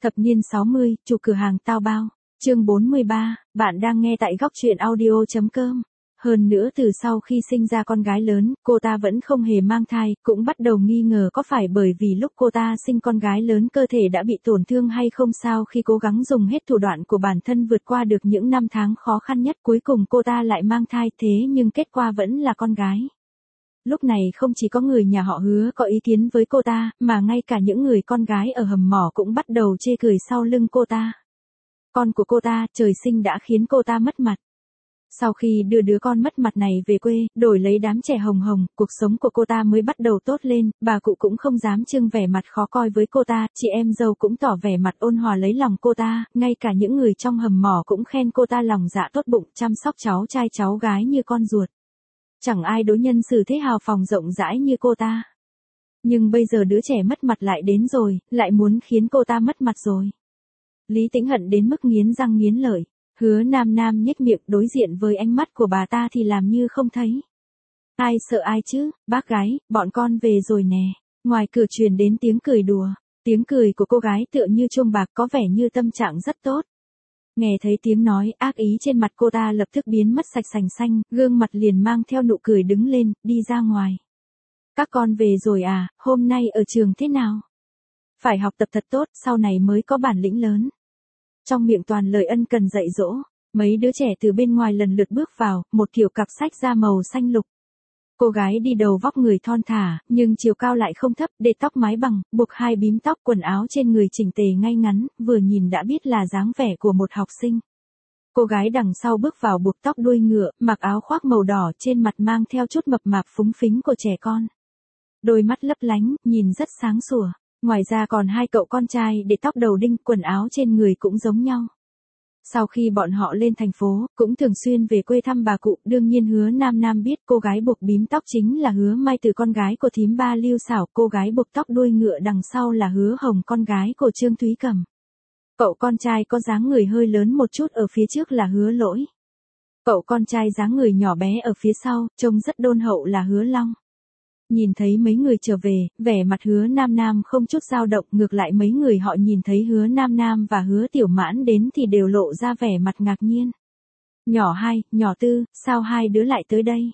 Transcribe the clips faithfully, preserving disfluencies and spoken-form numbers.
Thập niên sáu mươi, chủ cửa hàng tao bao. Chương bốn mươi ba, bạn đang nghe tại góc truyện audio chấm com. Hơn nữa từ sau khi sinh ra con gái lớn, cô ta vẫn không hề mang thai, cũng bắt đầu nghi ngờ có phải bởi vì lúc cô ta sinh con gái lớn cơ thể đã bị tổn thương hay không sao khi cố gắng dùng hết thủ đoạn của bản thân vượt qua được những năm tháng khó khăn nhất cuối cùng cô ta lại mang thai thế nhưng kết quả vẫn là con gái. Lúc này không chỉ có người nhà họ Hứa có ý kiến với cô ta, mà ngay cả những người con gái ở hầm mỏ cũng bắt đầu chê cười sau lưng cô ta. Con của cô ta, trời sinh đã khiến cô ta mất mặt. Sau khi đưa đứa con mất mặt này về quê, đổi lấy đám trẻ hồng hồng, cuộc sống của cô ta mới bắt đầu tốt lên, bà cụ cũng không dám trưng vẻ mặt khó coi với cô ta, chị em dâu cũng tỏ vẻ mặt ôn hòa lấy lòng cô ta, ngay cả những người trong hầm mỏ cũng khen cô ta lòng dạ tốt bụng, chăm sóc cháu trai cháu gái như con ruột. Chẳng ai đối nhân xử thế hào phóng rộng rãi như cô ta. Nhưng bây giờ đứa trẻ mất mặt lại đến rồi, lại muốn khiến cô ta mất mặt rồi. Lý Tĩnh hận đến mức nghiến răng nghiến lợi. Hứa Nam Nam nhếch miệng đối diện với ánh mắt của bà ta thì làm như không thấy. Ai sợ ai chứ, bác gái, bọn con về rồi nè. Ngoài cửa truyền đến tiếng cười đùa. Tiếng cười của cô gái tựa như chuông bạc có vẻ như tâm trạng rất tốt. Nghe thấy tiếng nói ác ý trên mặt cô ta lập tức biến mất sạch sành xanh, gương mặt liền mang theo nụ cười đứng lên, đi ra ngoài. Các con về rồi à, hôm nay ở trường thế nào? Phải học tập thật tốt, sau này mới có bản lĩnh lớn. Trong miệng toàn lời ân cần dạy dỗ, mấy đứa trẻ từ bên ngoài lần lượt bước vào, một kiểu cặp sách da màu xanh lục. Cô gái đi đầu vóc người thon thả, nhưng chiều cao lại không thấp, để tóc mái bằng, buộc hai bím tóc, quần áo trên người chỉnh tề ngay ngắn, vừa nhìn đã biết là dáng vẻ của một học sinh. Cô gái đằng sau bước vào buộc tóc đuôi ngựa, mặc áo khoác màu đỏ trên mặt mang theo chút mập mạp phúng phính của trẻ con. Đôi mắt lấp lánh, nhìn rất sáng sủa. Ngoài ra còn hai cậu con trai để tóc đầu đinh, quần áo trên người cũng giống nhau. Sau khi bọn họ lên thành phố, cũng thường xuyên về quê thăm bà cụ, đương nhiên Hứa Nam Nam biết cô gái buộc bím tóc chính là Hứa Mai Từ con gái của thím ba Lưu Xảo, cô gái buộc tóc đuôi ngựa đằng sau là Hứa Hồng con gái của Trương Thúy Cẩm. Cậu con trai có dáng người hơi lớn một chút ở phía trước là Hứa Lỗi. Cậu con trai dáng người nhỏ bé ở phía sau, trông rất đôn hậu là Hứa Long. Nhìn thấy mấy người trở về, vẻ mặt Hứa Nam Nam không chút dao động, ngược lại mấy người họ nhìn thấy Hứa Nam Nam và Hứa Tiểu Mãn đến thì đều lộ ra vẻ mặt ngạc nhiên. Nhỏ hai, nhỏ tư, sao hai đứa lại tới đây?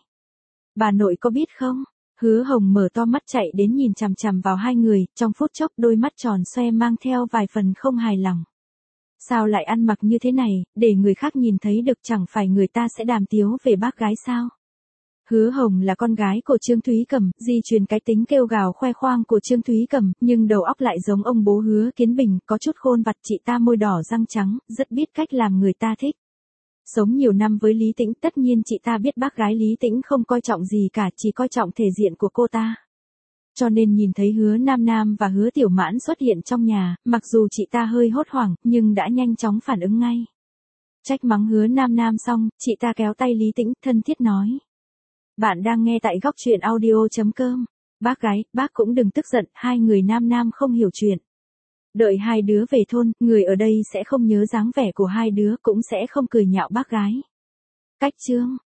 Bà nội có biết không? Hứa Hồng mở to mắt chạy đến nhìn chằm chằm vào hai người, trong phút chốc đôi mắt tròn xoe mang theo vài phần không hài lòng. Sao lại ăn mặc như thế này, để người khác nhìn thấy được chẳng phải người ta sẽ đàm tiếu về bác gái sao? Hứa Hồng là con gái của Trương Thúy Cẩm, di truyền cái tính kêu gào khoe khoang của Trương Thúy Cẩm, nhưng đầu óc lại giống ông bố Hứa Kiến Bình, có chút khôn vặt, chị ta môi đỏ răng trắng, rất biết cách làm người ta thích. Sống nhiều năm với Lý Tĩnh, tất nhiên chị ta biết bác gái Lý Tĩnh không coi trọng gì cả, chỉ coi trọng thể diện của cô ta. Cho nên nhìn thấy Hứa Nam Nam và Hứa Tiểu Mãn xuất hiện trong nhà, mặc dù chị ta hơi hốt hoảng, nhưng đã nhanh chóng phản ứng ngay. Trách mắng Hứa Nam Nam xong, chị ta kéo tay Lý Tĩnh, thân thiết nói. Bạn đang nghe tại góc truyện audio chấm com. Bác gái, bác cũng đừng tức giận, hai người Nam Nam không hiểu chuyện. Đợi hai đứa về thôn, người ở đây sẽ không nhớ dáng vẻ của hai đứa, cũng sẽ không cười nhạo bác gái. Cách chương.